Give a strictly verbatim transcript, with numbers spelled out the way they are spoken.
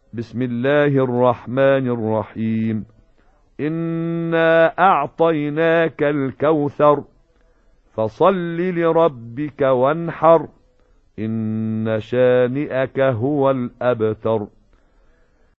بسم الله الرحمن الرحيم. إنا أعطيناك الكوثر فصل لربك وانحر إن شانئك هو الأبتر.